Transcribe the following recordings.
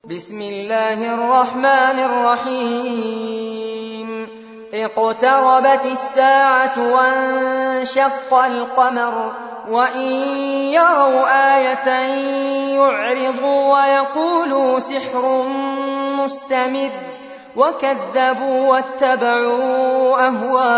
بسم الله الرحمن الرحيم اقتربت الساعة وانشق القمر وإن يروا آية يعرضوا ويقولوا سحر مستمر وكذبوا واتبعوا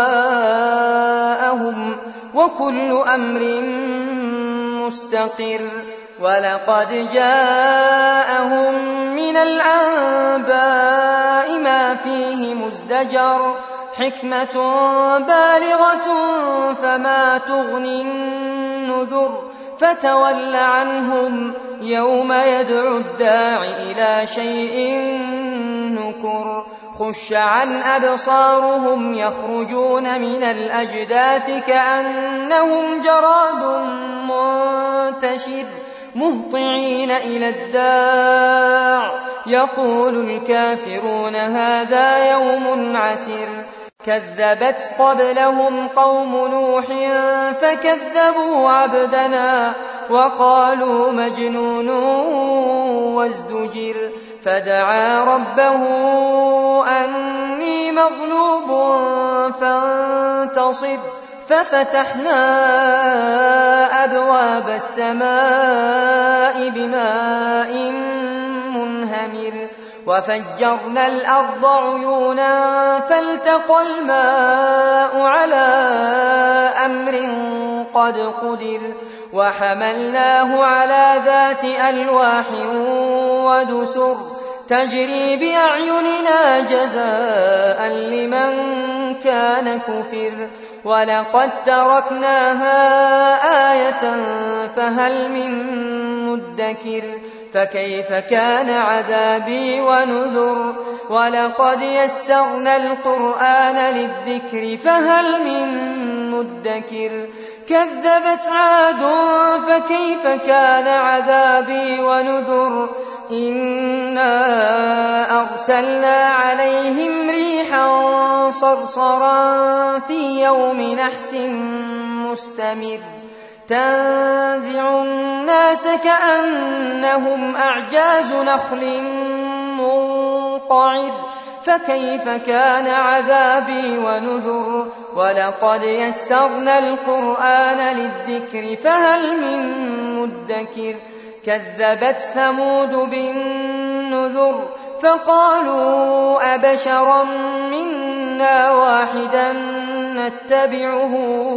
أهواءهم وكل أمر مستقر ولقد جاءهم من الأنباء ما فيه مزدجر حكمة بالغة فما تغني النذر فتول عنهم يوم يدعو الداع إلى شيء نكر خش عن أبصارهم يخرجون من الأجداث كأنهم جراد منتشر مهطعين إلى الداع يقول الكافرون هذا يوم عسر كذبت قبلهم قوم نوح فكذبوا عبدنا وقالوا مجنون وازدجر فدعا ربه أني مغلوب فانتصر ففتحنا أبواب السماء بماء منهمر وفجرنا الأرض عيونا فالتقى الماء على أمر قد قدر وحملناه على ذات ألواح ودسر تجري بأعيننا جزاء لمن كان كفر ولقد تركناها آية فهل من مدكر فكيف كان عذابي ونذر ولقد يسرنا القرآن للذكر فهل من مدكر كذبت عاد فكيف كان عذابي ونذر إنا أرسلنا عليهم ريحا صرصرا في يوم نحس مستمر تنزع الناس كأنهم أعجاز نخل منقعر فكيف كان عذابي ونذر ولقد يسرنا القرآن للذكر فهل من مدكر كذبت ثمود بالنذر فقالوا أبشرا منا واحدا نتبعه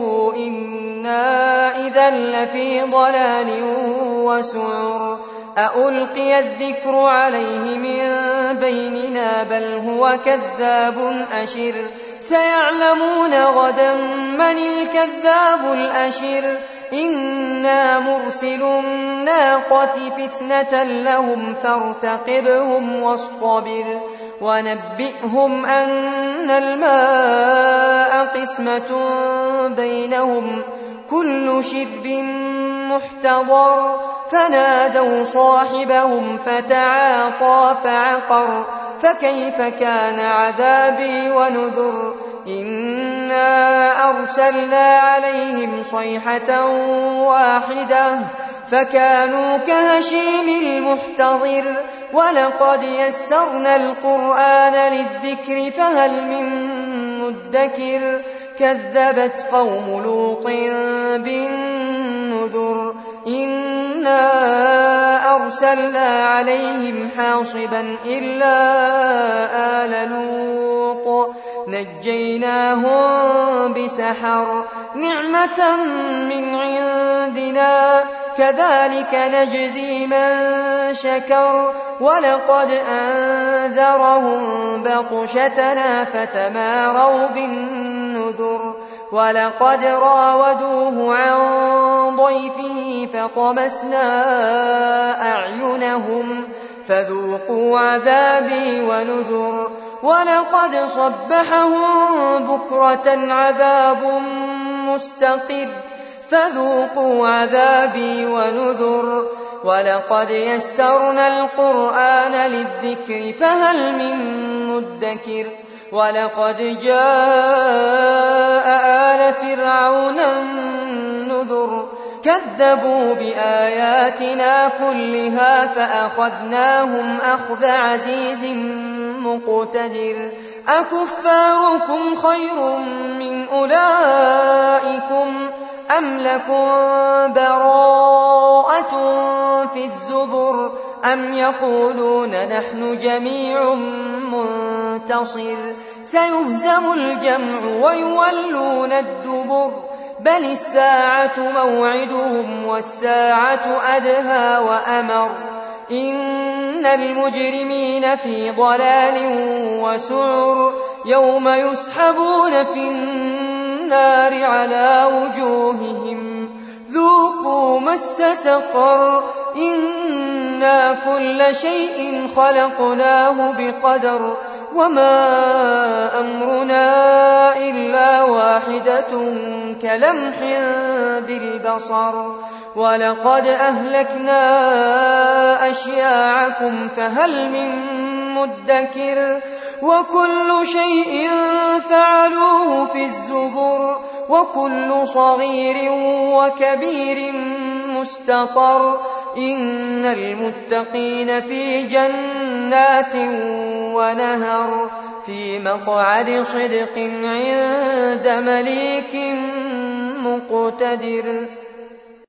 إنا إذا لفي ضلال وسعر أألقي الذكر عليه من بيننا بل هو كذاب أشر سيعلمون غدا من الكذاب الأشر إنا مرسل الناقة فتنة لهم فارتقبهم واصطبر ونبئهم أن الماء قسمة بينهم كل شرب محتضر فنادوا صاحبهم فتعاطى فعقر فكيف كان عذابي ونذر إنا أرسلنا عليهم صيحة واحدة فكانوا كهشيم المحتضر ولقد يسرنا القرآن للذكر فهل من مدكر كذبت قوم لوط بالنذر إنا أرسلنا عليهم حاصبا إلا آل لوط نجيناهم بسحر نعمة من عندنا كذلك نجزي من شكر ولقد أنذرهم بطشتنا فتماروا بالنذر ولقد راودوه عن ضيفه فطمسنا أعينهم فذوقوا عذابي ونذر ولقد صبحهم بكرة عذاب مستقر فذوقوا عذابي ونذر ولقد يسرنا القرآن للذكر فهل من مدكر ولقد جاء آل فرعون النذر كذبوا بآياتنا كلها فأخذناهم أخذ عزيز مقتدر أكفاركم خير من أولئكم أم لكم براءة في الزبر أم يقولون نحن جميع منتصر سيهزم الجمع ويولون الدبر بل الساعة موعدهم والساعة أدهى وأمر إن المجرمين في ضلال وسعر يوم يسحبون في النار على وجوههم ذوقوا مس سقر إنا كل شيء خلقناه بقدر وما أمرنا إلا واحدة كلمح بالبصر ولقد أهلكنا أشياعكم فهل من مدكر وكل شيء فعلوه في الزبر وكل صغير وكبير مستطر إن المتقين في جنات ونهر في مقعد صدق عند مليك مقتدر.